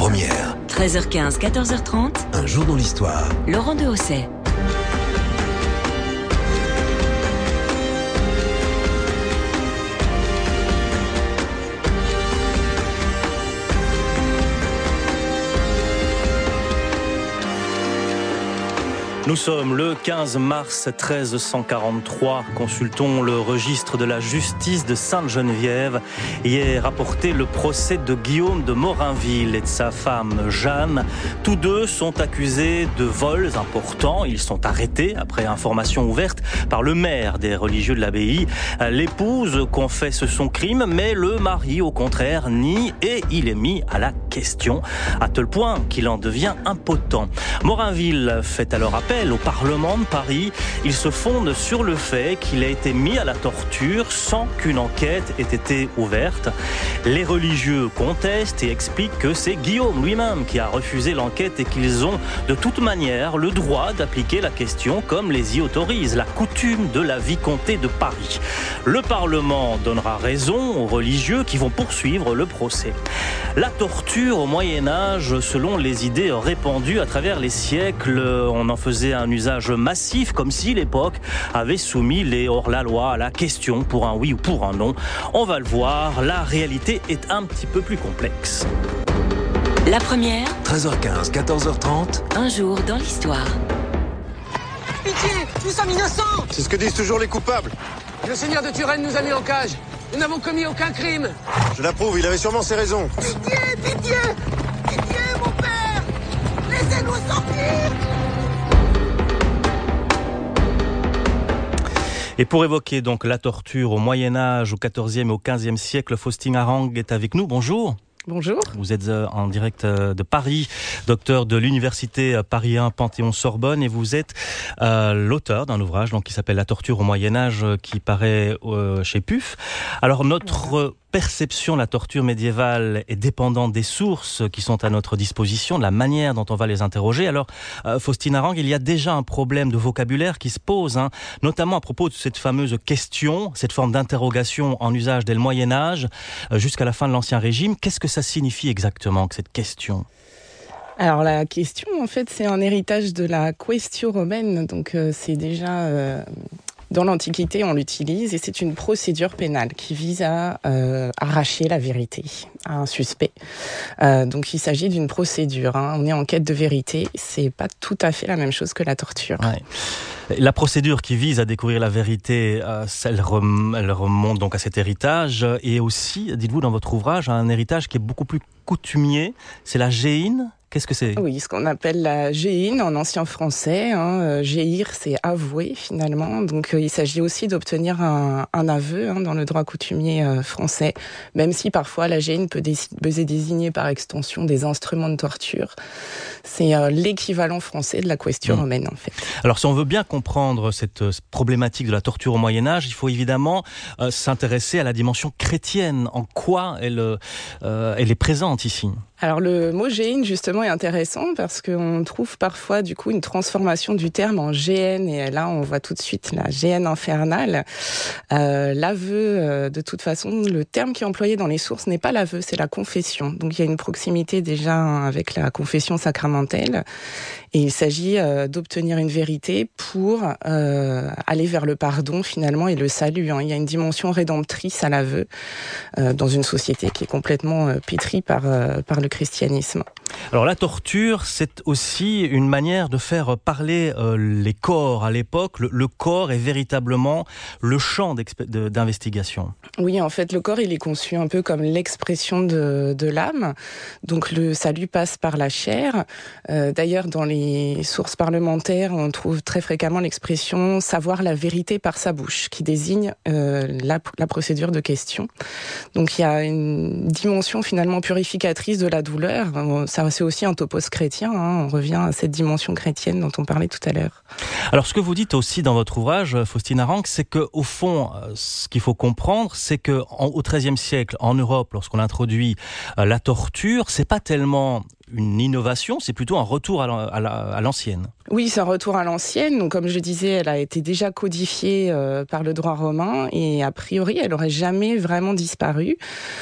première. 13h15, 14h30. Un jour dans l'histoire. Laurent Dehaussais. Nous sommes le 15 mars 1343. Consultons le registre de la justice de Sainte-Geneviève. Y est rapporté le procès de Guillaume de Morinville et de sa femme Jeanne. Tous deux sont accusés de vols importants. Ils sont arrêtés après information ouverte par le maire des religieux de l'abbaye. L'épouse confesse son crime, mais le mari, au contraire, nie et il est mis à la question, à tel point qu'il en devient impotent. Morinville fait alors appel au Parlement de Paris. Il se fonde sur le fait qu'il a été mis à la torture sans qu'une enquête ait été ouverte. Les religieux contestent et expliquent que c'est Guillaume lui-même qui a refusé l'enquête et qu'ils ont de toute manière le droit d'appliquer la question comme les y autorise la coutume de la vicomté de Paris. Le Parlement donnera raison aux religieux qui vont poursuivre le procès. La torture au Moyen-Âge, selon les idées répandues à travers les siècles, on en faisait un usage massif, comme si l'époque avait soumis les hors-la-loi à la question pour un oui ou pour un non. On va le voir, la réalité est un petit peu plus complexe. La première. 13h15, 14h30. Un jour dans l'histoire. Pitié, nous sommes innocents. C'est ce que disent toujours les coupables. Le seigneur de Turenne nous a mis en cage. Nous n'avons commis aucun crime. Je l'approuve, il avait sûrement ses raisons. Pitié, pitié, pitié, mon père. Laissez-nous sortir. Et pour évoquer donc la torture au Moyen-Âge, au XIVe et au XVe siècle, Faustine Arang est avec nous. Bonjour. Bonjour. Vous êtes en direct de Paris, docteur de l'université Paris 1 Panthéon-Sorbonne, et vous êtes l'auteur d'un ouvrage donc, qui s'appelle La torture au Moyen-Âge, qui paraît chez PUF. Alors notre perception de la torture médiévale est dépendante des sources qui sont à notre disposition, de la manière dont on va les interroger. Alors, Faustine Arang, il y a déjà un problème de vocabulaire qui se pose, notamment à propos de cette fameuse question, cette forme d'interrogation en usage dès le Moyen-Âge jusqu'à la fin de l'Ancien Régime. Qu'est-ce que ça signifie exactement, que cette question ? Alors la question, en fait, c'est un héritage de la quaestio romaine, donc c'est déjà... Dans l'Antiquité, on l'utilise et c'est une procédure pénale qui vise à arracher la vérité à un suspect. Donc il s'agit d'une procédure. On est en quête de vérité. C'est pas tout à fait la même chose que la torture. Ouais. La procédure qui vise à découvrir la vérité, elle remonte donc à cet héritage et aussi, dites-vous dans votre ouvrage, à un héritage qui est beaucoup plus coutumier. C'est la géine. Qu'est-ce que c'est ? Oui, ce qu'on appelle la géine en ancien français. Géir, c'est avouer finalement. Donc il s'agit aussi d'obtenir un aveu dans le droit coutumier français, même si parfois la géine peut désigner par extension des instruments de torture. C'est l'équivalent français de la quaestio romaine en fait. Alors si on veut bien comprendre cette problématique de la torture au Moyen-Âge, il faut évidemment s'intéresser à la dimension chrétienne. En quoi elle est présente ici ? Alors le mot géine justement est intéressant parce qu'on trouve parfois du coup une transformation du terme en géhenne et là on voit tout de suite la géhenne infernale. L'aveu, de toute façon, le terme qui est employé dans les sources n'est pas l'aveu, c'est la confession. Donc il y a une proximité déjà avec la confession sacramentelle et il s'agit d'obtenir une vérité pour aller vers le pardon finalement et le salut. Il y a une dimension rédemptrice à l'aveu dans une société qui est complètement pétrie par le christianisme. Alors la torture, c'est aussi une manière de faire parler les corps à l'époque. Le corps est véritablement le champ d'investigation. Oui, en fait, le corps, il est conçu un peu comme l'expression de l'âme. Donc le salut passe par la chair. D'ailleurs, dans les sources parlementaires, on trouve très fréquemment l'expression « savoir la vérité par sa bouche », qui désigne la procédure de question. Donc il y a une dimension finalement purificatrice de la douleur. Ça, c'est aussi un topos chrétien. On revient à cette dimension chrétienne dont on parlait tout à l'heure. Alors, ce que vous dites aussi dans votre ouvrage, Faustine Arang, c'est que au fond, ce qu'il faut comprendre, c'est que au XIIIe siècle, en Europe, lorsqu'on introduit la torture, c'est pas tellement une innovation, c'est plutôt un retour à l'ancienne. Oui, c'est un retour à l'ancienne. Donc, comme je disais, elle a été déjà codifiée par le droit romain et a priori, elle aurait jamais vraiment disparu.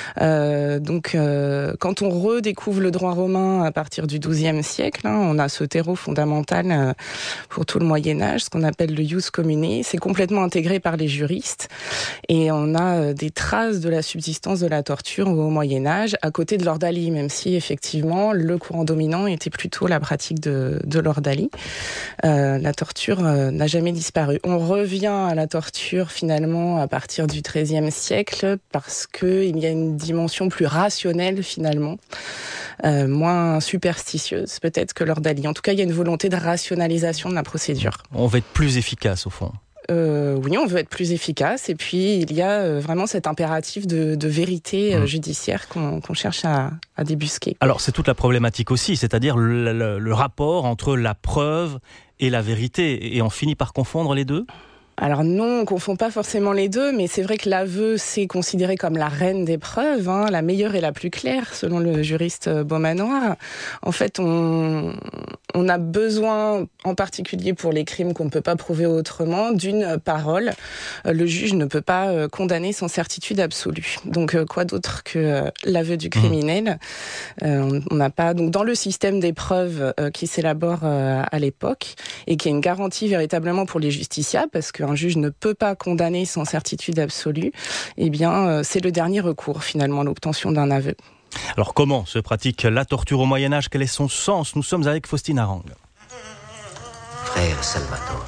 Quand on redécouvre le droit romain à partir du XIIe siècle, on a ce terreau fondamental pour tout le Moyen-Âge, ce qu'on appelle le ius commune. C'est complètement intégré par les juristes et on a des traces de la subsistance de la torture au Moyen-Âge à côté de l'ordalie, même si effectivement le courant dominant était plutôt la pratique de l'ordalie. La torture n'a jamais disparu. On revient à la torture finalement à partir du XIIIe siècle parce qu'il y a une dimension plus rationnelle finalement, moins superstitieuse peut-être que l'ordalie. En tout cas, il y a une volonté de rationalisation de la procédure. On va être plus efficace au fond. Oui, on veut être plus efficace et puis il y a vraiment cet impératif de vérité judiciaire qu'on cherche à débusquer. Alors c'est toute la problématique aussi, c'est-à-dire le rapport entre la preuve et la vérité, et on finit par confondre les deux ? Alors non, on confond pas forcément les deux, mais c'est vrai que l'aveu, c'est considéré comme la reine des preuves, la meilleure et la plus claire, selon le juriste Beaumanoir. En fait, on a besoin, en particulier pour les crimes qu'on ne peut pas prouver autrement, d'une parole. Le juge ne peut pas condamner sans certitude absolue. Donc, quoi d'autre que l'aveu du criminel ? On n'a pas. Donc, dans le système des preuves qui s'élabore à l'époque et qui est une garantie véritablement pour les justiciables, parce qu'un juge ne peut pas condamner sans certitude absolue, eh bien, c'est le dernier recours, finalement, l'obtention d'un aveu. Alors, comment se pratique la torture au Moyen-Âge ? Quel est son sens ? Nous sommes avec Faustine Arang. Frère Salvatore,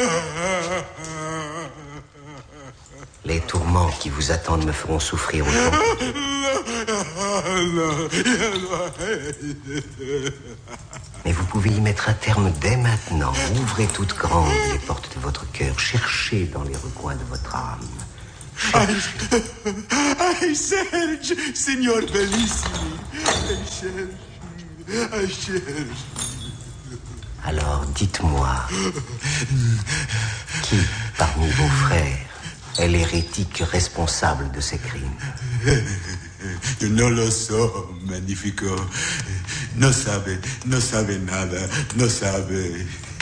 les tourments qui vous attendent me feront souffrir autant. Mais vous pouvez y mettre un terme dès maintenant. Ouvrez toutes grandes les portes de votre cœur. Cherchez dans les recoins de votre âme. Ai, Serge, signor bellissimi. Cherche. Alors, dites-moi, qui parmi vos frères est l'hérétique responsable de ces crimes? No lo so, magnifico. No sabe nada, no sabe.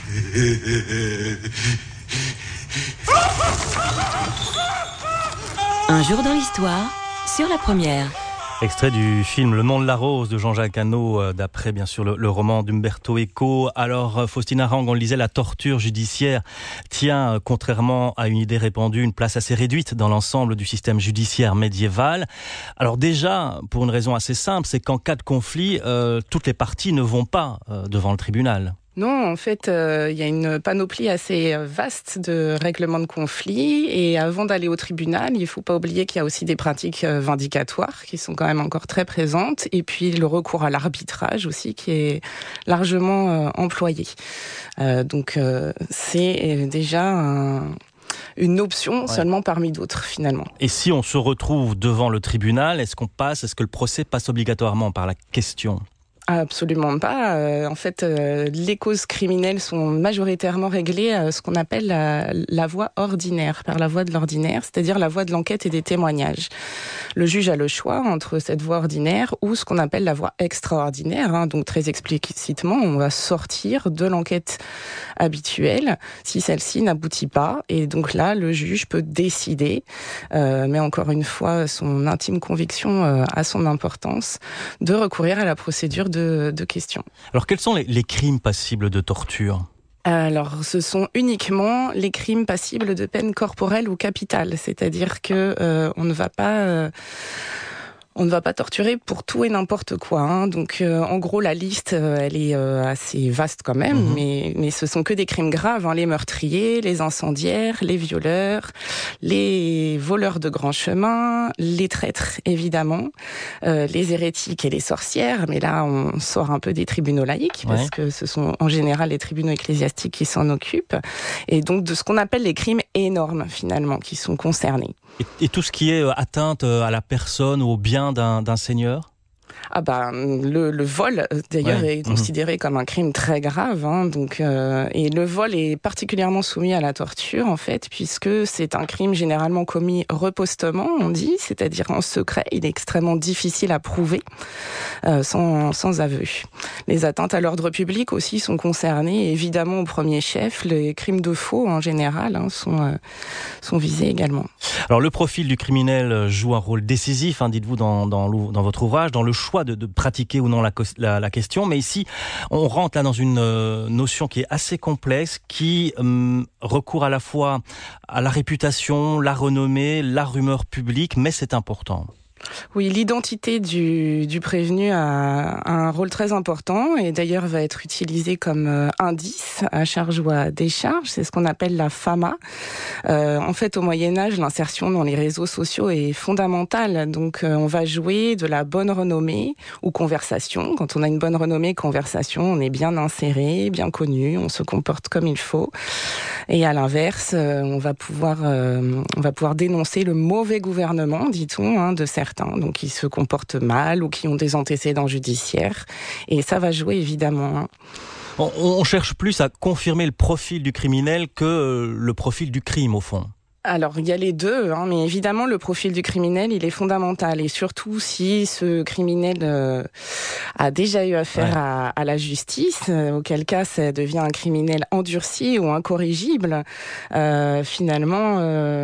Un jour dans l'histoire, sur la première. Extrait du film Le nom de la rose de Jean-Jacques Hano, d'après bien sûr le roman d'Umberto Eco. Alors Faustine Arang, on le disait, la torture judiciaire tient, contrairement à une idée répandue, une place assez réduite dans l'ensemble du système judiciaire médiéval. Alors déjà, pour une raison assez simple, c'est qu'en cas de conflit, toutes les parties ne vont pas devant le tribunal. Non, en fait, il y a une panoplie assez vaste de règlements de conflits. Et avant d'aller au tribunal, il ne faut pas oublier qu'il y a aussi des pratiques vindicatoires qui sont quand même encore très présentes. Et puis le recours à l'arbitrage aussi, qui est largement employé. Donc c'est déjà une option seulement parmi d'autres, finalement. Et si on se retrouve devant le tribunal, est-ce que le procès passe obligatoirement par la question ? Absolument pas. En fait, les causes criminelles sont majoritairement réglées à ce qu'on appelle la voie ordinaire, par la voie de l'ordinaire, c'est-à-dire la voie de l'enquête et des témoignages. Le juge a le choix entre cette voie ordinaire ou ce qu'on appelle la voie extraordinaire. Donc très explicitement, on va sortir de l'enquête habituelle si celle-ci n'aboutit pas. Et donc là, le juge peut décider, mais encore une fois, son intime conviction a son importance, de recourir à la procédure de questions. Alors quels sont les crimes passibles de torture ? Alors, ce sont uniquement les crimes passibles de peine corporelle ou capitale, c'est-à-dire que on ne va pas torturer pour tout et n'importe quoi. Donc, en gros, la liste, elle est assez vaste quand même, mais ce sont que des crimes graves. Les meurtriers, les incendiaires, les violeurs, les voleurs de grands chemins, les traîtres, évidemment, les hérétiques et les sorcières. Mais là, on sort un peu des tribunaux laïques, parce que ce sont en général les tribunaux ecclésiastiques qui s'en occupent. Et donc, de ce qu'on appelle les crimes énormes, finalement, qui sont concernés. Et tout ce qui est atteinte à la personne ou au bien d'un seigneur ? Le vol, d'ailleurs, est considéré comme un crime très grave. Et le vol est particulièrement soumis à la torture, en fait, puisque c'est un crime généralement commis repostement, on dit, c'est-à-dire en secret. Il est extrêmement difficile à prouver, sans aveu. Les atteintes à l'ordre public aussi sont concernées. Et évidemment, au premier chef, les crimes de faux, en général, sont visés également. Alors, le profil du criminel joue un rôle décisif, dites-vous, dans votre ouvrage, dans le choix de pratiquer ou non la question. Mais ici, on rentre là dans une notion qui est assez complexe, qui recourt à la fois à la réputation, la renommée, la rumeur publique, mais c'est important. Oui, l'identité du prévenu a un rôle très important et d'ailleurs va être utilisé comme indice à charge ou à décharge. C'est ce qu'on appelle la fama. En fait, au Moyen-Âge, l'insertion dans les réseaux sociaux est fondamentale. Donc, on va jouer de la bonne renommée ou conversation. Quand on a une bonne renommée, conversation, on est bien inséré, bien connu, on se comporte comme il faut. Et à l'inverse, on va pouvoir dénoncer le mauvais gouvernement, dit-on, de certains, donc qui se comportent mal ou qui ont des antécédents judiciaires. Et ça va jouer évidemment. On cherche plus à confirmer le profil du criminel que le profil du crime, au fond. Alors, il y a les deux, mais évidemment, le profil du criminel, il est fondamental. Et surtout, si ce criminel a déjà eu affaire à la justice, auquel cas, ça devient un criminel endurci ou incorrigible. Finalement,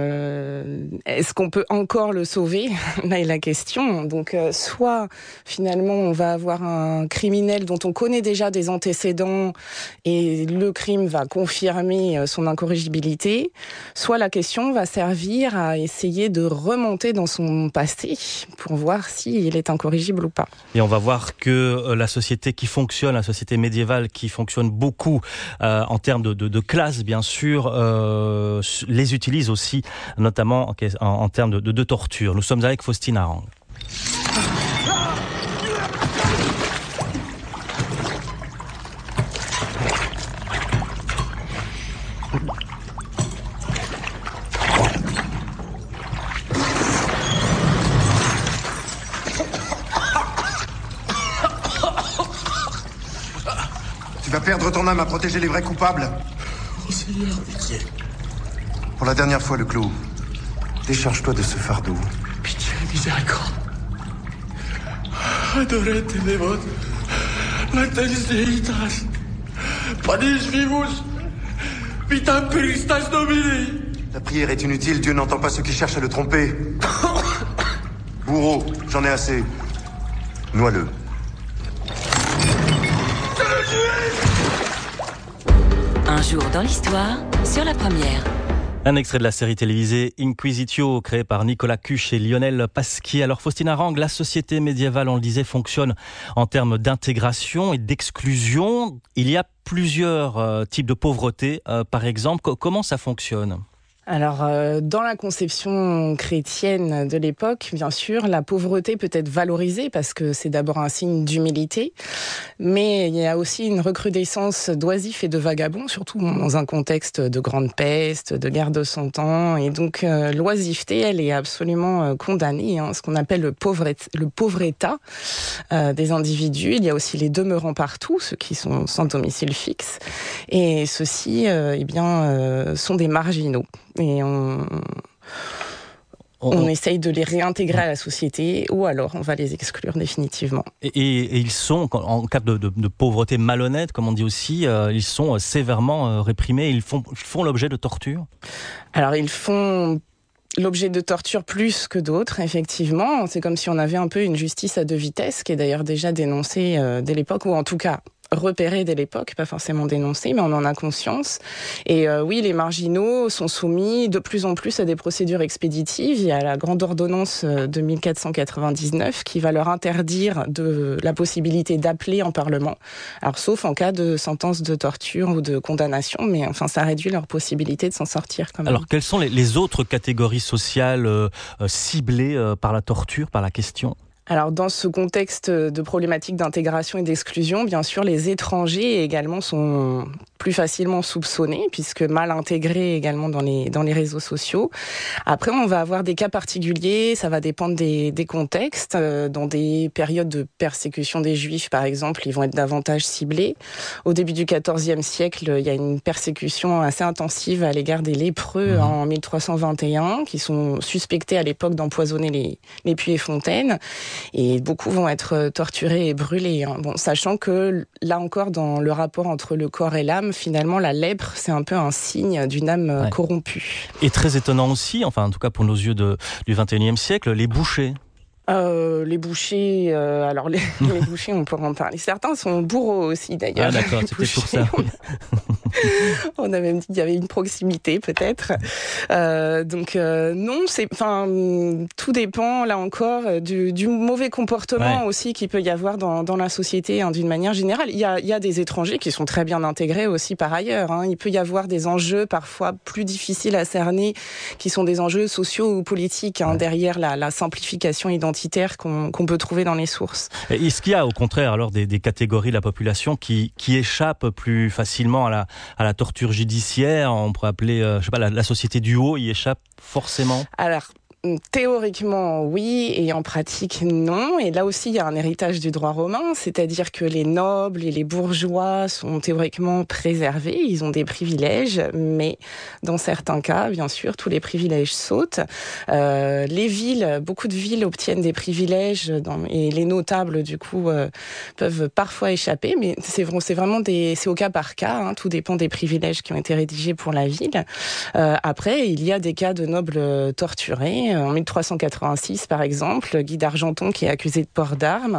est-ce qu'on peut encore le sauver ? Là est la question. Donc, soit, finalement, on va avoir un criminel dont on connaît déjà des antécédents et le crime va confirmer son incorrigibilité, soit la question va servir à essayer de remonter dans son passé pour voir s'il est incorrigible ou pas. Et on va voir que la société qui fonctionne, la société médiévale qui fonctionne beaucoup en termes de classe, bien sûr, les utilise aussi, notamment en termes de torture. Nous sommes avec Faustine Arang. Tu vas perdre ton âme à protéger les vrais coupables. Oh Seigneur, pitié. Pour la dernière fois, le clou. Décharge-toi de ce fardeau. Pitié, miséricorde. Adorete devot. Lactalis deitas. Panis vivus. Vitam peristas domini. La prière est inutile, Dieu n'entend pas ceux qui cherchent à le tromper. Bourreau, j'en ai assez. Noie-le. Un jour dans l'histoire, sur la première. Un extrait de la série télévisée Inquisitio, créée par Nicolas Cuche et Lionel Pasquier. Alors Faustine Arang, la société médiévale, on le disait, fonctionne en termes d'intégration et d'exclusion. Il y a plusieurs types de pauvreté, par exemple. Comment ça fonctionne ? Alors, dans la conception chrétienne de l'époque, bien sûr, la pauvreté peut être valorisée parce que c'est d'abord un signe d'humilité, mais il y a aussi une recrudescence d'oisifs et de vagabonds, surtout dans un contexte de grande peste, de guerre de 100 ans, et donc l'oisiveté, elle est absolument condamnée, ce qu'on appelle le pauvre état des individus. Il y a aussi les demeurants partout, ceux qui sont sans domicile fixe, et ceux-ci, sont des marginaux. Et on essaye de les réintégrer à la société ou alors on va les exclure définitivement. Et ils sont, en cas de pauvreté malhonnête, comme on dit aussi, ils sont sévèrement réprimés, ils font l'objet de torture ? Alors ils font l'objet de torture plus que d'autres, effectivement. C'est comme si on avait un peu une justice à deux vitesses, qui est d'ailleurs déjà dénoncée dès l'époque, ou en tout cas repéré dès l'époque, pas forcément dénoncé, mais on en a conscience. Et oui, les marginaux sont soumis de plus en plus à des procédures expéditives. Il y a la grande ordonnance de 1499 qui va leur interdire la possibilité d'appeler en Parlement. Alors, sauf en cas de sentence de torture ou de condamnation, mais enfin, ça réduit leur possibilité de s'en sortir quand même. Alors, quelles sont les autres catégories sociales ciblées par la torture, par la question ? Alors, dans ce contexte de problématique d'intégration et d'exclusion, bien sûr, les étrangers également sont plus facilement soupçonnés, puisque mal intégrés également dans les réseaux sociaux. Après, on va avoir des cas particuliers, ça va dépendre des contextes. Dans des périodes de persécution des Juifs, par exemple, ils vont être davantage ciblés. Au début du XIVe siècle, il y a une persécution assez intensive à l'égard des lépreux en 1321, qui sont suspectés à l'époque d'empoisonner les puits et fontaines. Et beaucoup vont être torturés et brûlés. Bon, sachant que, là encore, dans le rapport entre le corps et l'âme, finalement, la lèpre, c'est un peu un signe d'une âme corrompue. Et très étonnant aussi, enfin en tout cas pour nos yeux du XXIe siècle, les bouchers. Les bouchers, alors les bouchers, on pourra en parler. Certains sont bourreaux aussi, d'ailleurs. Ah d'accord, c'était pour ça. On a même dit qu'il y avait une proximité, peut-être. Non, tout dépend, là encore, du mauvais comportement aussi qu'il peut y avoir dans la société, d'une manière générale. Il y a des étrangers qui sont très bien intégrés aussi par ailleurs. Il peut y avoir des enjeux parfois plus difficiles à cerner, qui sont des enjeux sociaux ou politiques, derrière la simplification identitaire qu'on peut trouver dans les sources. Est-ce qu'il y a au contraire alors des catégories de la population qui échappent plus facilement à la torture judiciaire? On pourrait appeler, la société du haut y échappe forcément? Alors, théoriquement, oui, et en pratique, non. Et là aussi, il y a un héritage du droit romain, c'est-à-dire que les nobles et les bourgeois sont théoriquement préservés, ils ont des privilèges, mais dans certains cas, bien sûr, tous les privilèges sautent. Les villes, beaucoup de villes obtiennent des privilèges, et les notables, du coup, peuvent parfois échapper, mais c'est au cas par cas, tout dépend des privilèges qui ont été rédigés pour la ville. Après, il y a des cas de nobles torturés. En 1386, par exemple, Guy d'Argenton, qui est accusé de port d'armes,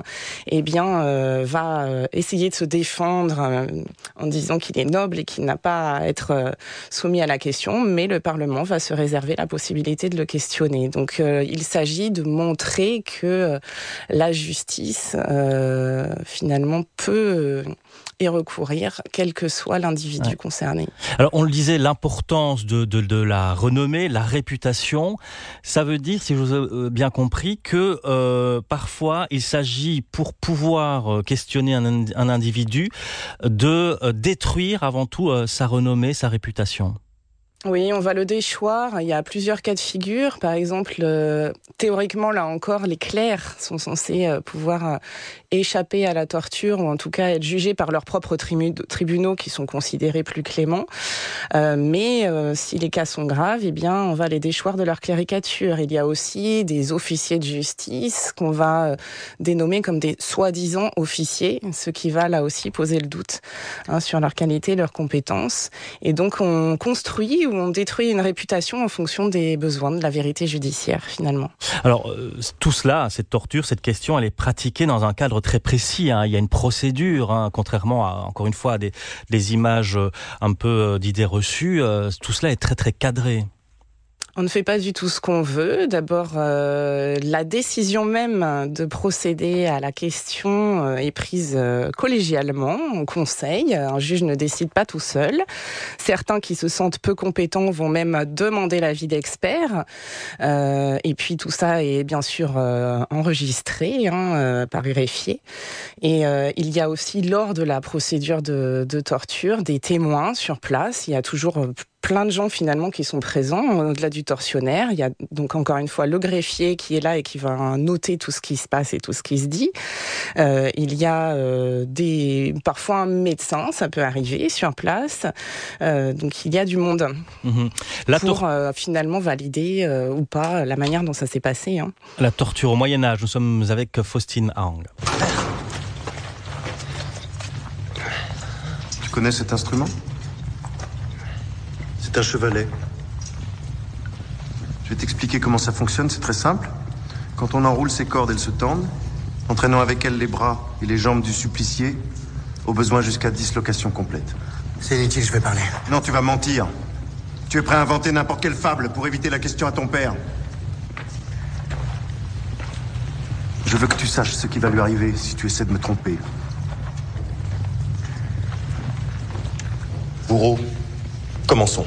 va essayer de se défendre en disant qu'il est noble et qu'il n'a pas à être soumis à la question, mais le Parlement va se réserver la possibilité de le questionner. Donc, il s'agit de montrer que la justice, finalement, peut y recourir, quel que soit l'individu concerné. Alors, on le disait, l'importance de la renommée, la réputation, ça veut dire, si je vous ai bien compris, que parfois, il s'agit, pour pouvoir questionner un individu, de détruire avant tout sa renommée, sa réputation. Oui, on va le déchoir. Il y a plusieurs cas de figure. Par exemple, théoriquement, là encore, les clercs sont censés pouvoir échapper à la torture, ou en tout cas être jugés par leurs propres tribunaux qui sont considérés plus cléments. Mais si les cas sont graves, on va les déchoir de leur cléricature. Il y a aussi des officiers de justice qu'on va dénommer comme des soi-disant officiers, ce qui va là aussi poser le doute sur leur qualité, leurs compétences. Et donc, on construit on détruit une réputation en fonction des besoins de la vérité judiciaire, finalement. Alors, tout cela, cette torture, cette question, elle est pratiquée dans un cadre très précis. Il y a une procédure, contrairement à, encore une fois, à des images un peu d'idées reçues. Tout cela est très, très cadré. On ne fait pas du tout ce qu'on veut. D'abord, la décision même de procéder à la question est prise collégialement, en conseil. Un juge ne décide pas tout seul. Certains qui se sentent peu compétents vont même demander l'avis d'experts. Et puis tout ça est bien sûr enregistré par greffier. Et il y a aussi, lors de la procédure de torture, des témoins sur place. Il y a toujours plein de gens finalement qui sont présents au-delà du tortionnaire. Il y a donc encore une fois le greffier qui est là et qui va noter tout ce qui se passe et tout ce qui se dit. Il y a parfois un médecin, ça peut arriver sur place. Donc il y a du monde pour finalement valider ou pas la manière dont ça s'est passé. La torture au Moyen-Âge, nous sommes avec Faustine Hang. Tu connais cet instrument ? C'est un chevalet. Je vais t'expliquer comment ça fonctionne, c'est très simple. Quand on enroule ses cordes, elles se tendent, entraînant avec elles les bras et les jambes du supplicié, au besoin jusqu'à dislocation complète. C'est inutile, je vais parler. Non, tu vas mentir. Tu es prêt à inventer n'importe quelle fable pour éviter la question à ton père. Je veux que tu saches ce qui va lui arriver si tu essaies de me tromper. Bourreau, commençons.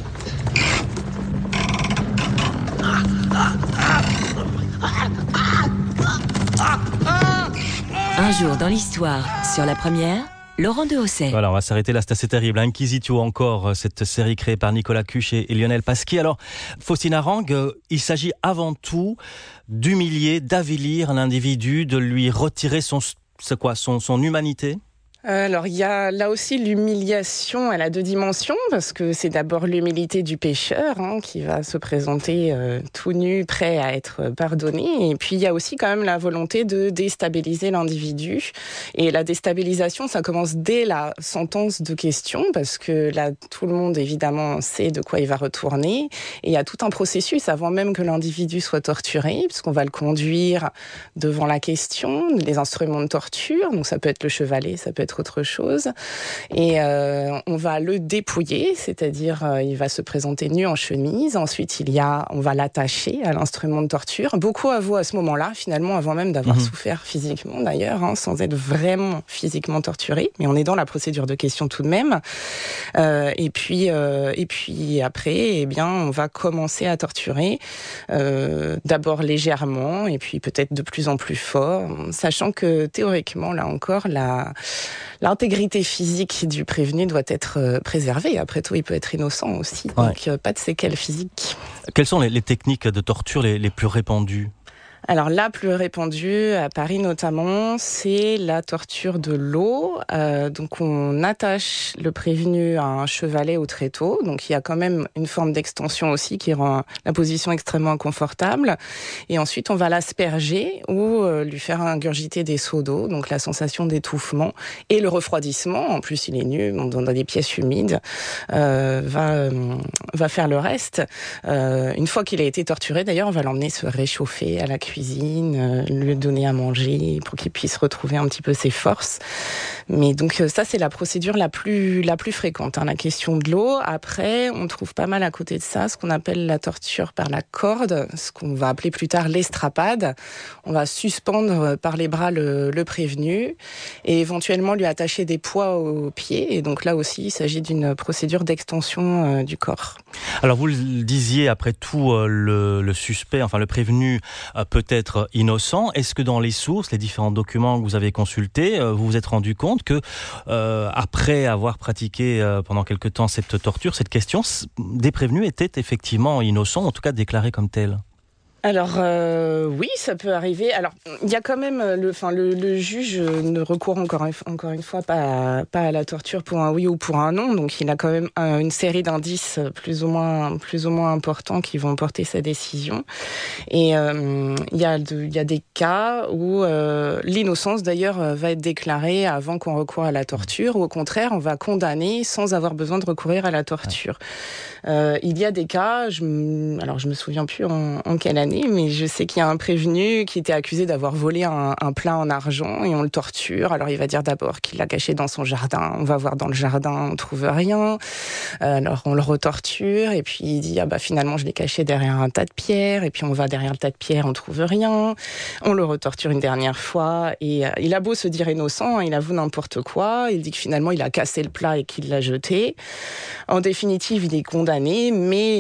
Un jour dans l'histoire, sur la première, Laurent Dehosset. Voilà, on va s'arrêter là, c'est assez terrible. Inquisitio encore, cette série créée par Nicolas Cuche et Lionel Pasquier. Alors, Faustine Arang, il s'agit avant tout d'humilier, d'avilir l'individu, de lui retirer son humanité. Alors, il y a là aussi l'humiliation, elle a deux dimensions, parce que c'est d'abord l'humilité du pécheur qui va se présenter tout nu, prêt à être pardonné. Et puis, il y a aussi quand même la volonté de déstabiliser l'individu. Et la déstabilisation, ça commence dès la sentence de question, parce que là, tout le monde, évidemment, sait de quoi il va retourner. Et il y a tout un processus avant même que l'individu soit torturé, puisqu'on va le conduire devant la question, les instruments de torture. Donc, ça peut être le chevalet, ça peut être autre chose, et on va le dépouiller, c'est-à-dire il va se présenter nu en chemise. Ensuite on va l'attacher à l'instrument de torture. Beaucoup avouent à ce moment-là, finalement, avant même d'avoir souffert physiquement d'ailleurs, sans être vraiment physiquement torturé, mais on est dans la procédure de question tout de même. Et puis après, on va commencer à torturer, d'abord légèrement, et puis peut-être de plus en plus fort, sachant que théoriquement, là encore, l'intégrité physique du prévenu doit être préservée. Après tout, il peut être innocent aussi, donc pas de séquelles physiques. Quelles sont les techniques de torture les plus répandues ? Alors la plus répandue, à Paris notamment, c'est la torture de l'eau. Donc on attache le prévenu à un chevalet au tréteau. Donc il y a quand même une forme d'extension aussi qui rend la position extrêmement inconfortable. Et ensuite on va l'asperger ou lui faire ingurgiter des seaux d'eau. Donc la sensation d'étouffement et le refroidissement, en plus il est nu, dans des pièces humides, va faire le reste. Une fois qu'il a été torturé, d'ailleurs, on va l'emmener se réchauffer à la cuisine, lui donner à manger pour qu'il puisse retrouver un petit peu ses forces. Mais donc ça, c'est la procédure la plus fréquente, la question de l'eau. Après, on trouve pas mal à côté de ça ce qu'on appelle la torture par la corde, ce qu'on va appeler plus tard l'estrapade. On va suspendre par les bras le prévenu et éventuellement lui attacher des poids aux pieds. Et donc là aussi, il s'agit d'une procédure d'extension du corps. Alors vous le disiez, après tout, le suspect, enfin le prévenu, peut être innocent. Est-ce que dans les sources, les différents documents que vous avez consultés, vous vous êtes rendu compte que, après avoir pratiqué pendant quelque temps cette torture, cette question, des prévenus étaient effectivement innocents, en tout cas déclarés comme tels? Alors oui, ça peut arriver. Alors il y a quand même le juge ne recourt encore une fois pas à la torture pour un oui ou pour un non. Donc il a quand même une série d'indices plus ou moins importants qui vont porter sa décision. Et il y a des cas où l'innocence d'ailleurs va être déclarée avant qu'on recourt à la torture, ou au contraire on va condamner sans avoir besoin de recourir à la torture. Il y a des cas, je me souviens plus en quelle année, mais je sais qu'il y a un prévenu qui était accusé d'avoir volé un plat en argent et on le torture. Alors il va dire d'abord qu'il l'a caché dans son jardin. On va voir dans le jardin, on trouve rien. Alors on le retorture et puis il dit finalement je l'ai caché derrière un tas de pierres. Et puis on va derrière le tas de pierres, on trouve rien. On le retorture une dernière fois et il a beau se dire innocent, il avoue n'importe quoi. Il dit que finalement il a cassé le plat et qu'il l'a jeté. En définitive, il est condamné, mais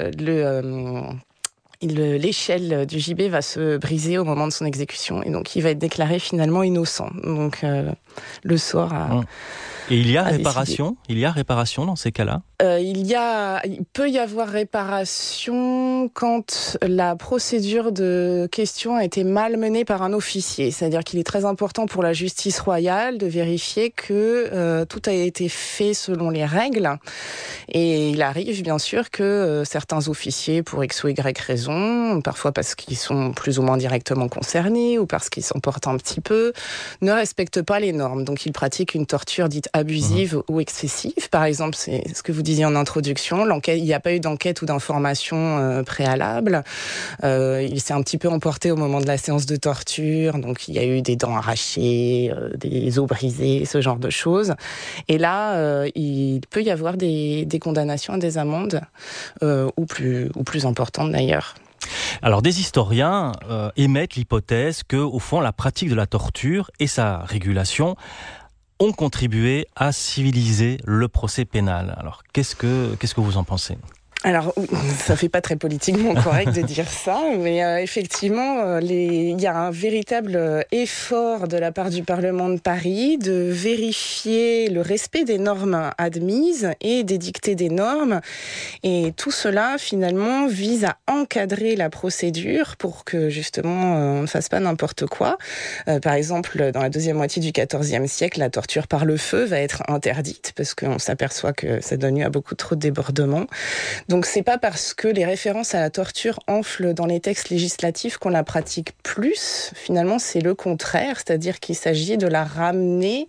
l'échelle du gibet va se briser au moment de son exécution et donc il va être déclaré finalement innocent. Donc le sort a... Et il y a réparation ? Il y a réparation dans ces cas-là ? Il peut y avoir réparation quand la procédure de question a été mal menée par un officier. C'est-à-dire qu'il est très important pour la justice royale de vérifier que tout a été fait selon les règles. Et il arrive bien sûr que certains officiers, pour X ou Y raison, parfois parce qu'ils sont plus ou moins directement concernés ou parce qu'ils s'emportent un petit peu, ne respectent pas les normes. Donc ils pratiquent une torture dite abusive ou excessive. Par exemple, c'est ce que vous disiez en introduction, il n'y a pas eu d'enquête ou d'information préalable. Il s'est un petit peu emporté au moment de la séance de torture, donc il y a eu des dents arrachées, des os brisés, ce genre de choses. Et là, il peut y avoir des condamnations à des amendes, ou plus importantes d'ailleurs. Alors des historiens émettent l'hypothèse que, au fond, la pratique de la torture et sa régulation ont contribué à civiliser le procès pénal. Alors qu'est-ce que vous en pensez ? Alors, ça fait pas très politiquement correct de dire ça, mais effectivement, il y a un véritable effort de la part du Parlement de Paris de vérifier le respect des normes admises et d'édicter des normes. Et tout cela, finalement, vise à encadrer la procédure pour que, justement, on ne fasse pas n'importe quoi. Par exemple, dans la deuxième moitié du XIVe siècle, la torture par le feu va être interdite parce qu'on s'aperçoit que ça donne lieu à beaucoup trop de débordements. Donc c'est pas parce que les références à la torture enflent dans les textes législatifs qu'on la pratique plus. Finalement, c'est le contraire, c'est-à-dire qu'il s'agit de la ramener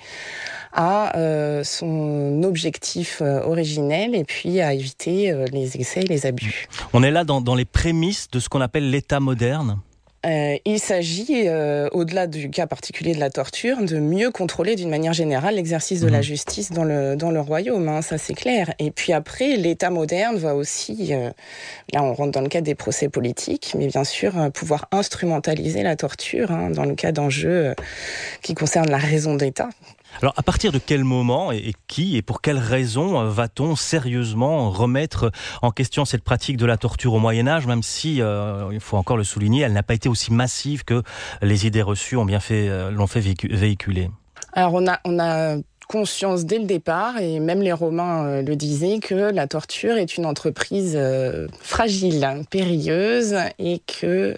à son objectif originel et puis à éviter les excès et les abus. On est là dans les prémices de ce qu'on appelle l'État moderne. Il s'agit, au-delà du cas particulier de la torture, de mieux contrôler d'une manière générale l'exercice de la justice dans le royaume, hein, ça c'est clair. Et puis après, l'État moderne va aussi, là on rentre dans le cadre des procès politiques, mais bien sûr pouvoir instrumentaliser la torture hein, dans le cas d'enjeux qui concernent la raison d'État. Alors, à partir de quel moment et qui et pour quelles raisons va-t-on sérieusement remettre en question cette pratique de la torture au Moyen-Âge, même si, il faut encore le souligner, elle n'a pas été aussi massive que les idées reçues l'ont fait véhiculer. Alors, on a conscience dès le départ, et même les Romains le disaient, que la torture est une entreprise fragile, périlleuse, et que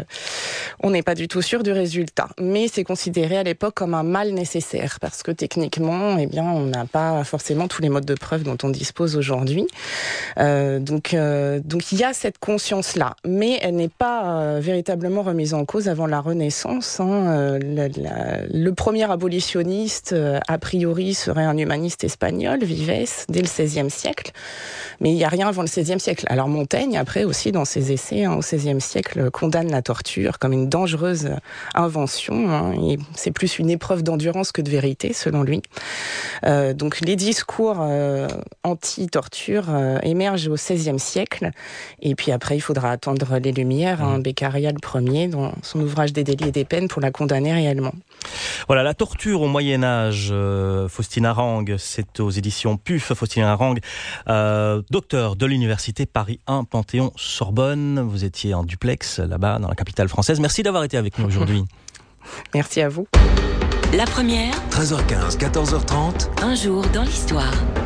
on n'est pas du tout sûr du résultat. Mais c'est considéré à l'époque comme un mal nécessaire, parce que techniquement, eh bien, on n'a pas forcément tous les modes de preuve dont on dispose aujourd'hui. Donc il y a cette conscience-là, mais elle n'est pas véritablement remise en cause avant la Renaissance. Hein. Le premier abolitionniste, a priori, serait un humaniste espagnol, Vives, dès le XVIe siècle. Mais il n'y a rien avant le XVIe siècle. Alors Montaigne, après aussi, dans ses essais, au XVIe siècle, condamne la torture comme une dangereuse invention. Hein, et c'est plus une épreuve d'endurance que de vérité, selon lui. Donc les discours anti-torture émergent au XVIe siècle. Et puis après, il faudra attendre les Lumières, hein, Beccaria le premier, dans son ouvrage des délits et des peines, pour la condamner réellement. Voilà, la torture au Moyen-Âge, Faustine Harang, c'est aux éditions PUF. Faustine Harang, docteur de l'Université Paris 1 Panthéon-Sorbonne. Vous étiez en duplex là-bas, dans la capitale française. Merci d'avoir été avec nous aujourd'hui. Merci à vous. La première, 13h15, 14h30. un jour dans l'histoire.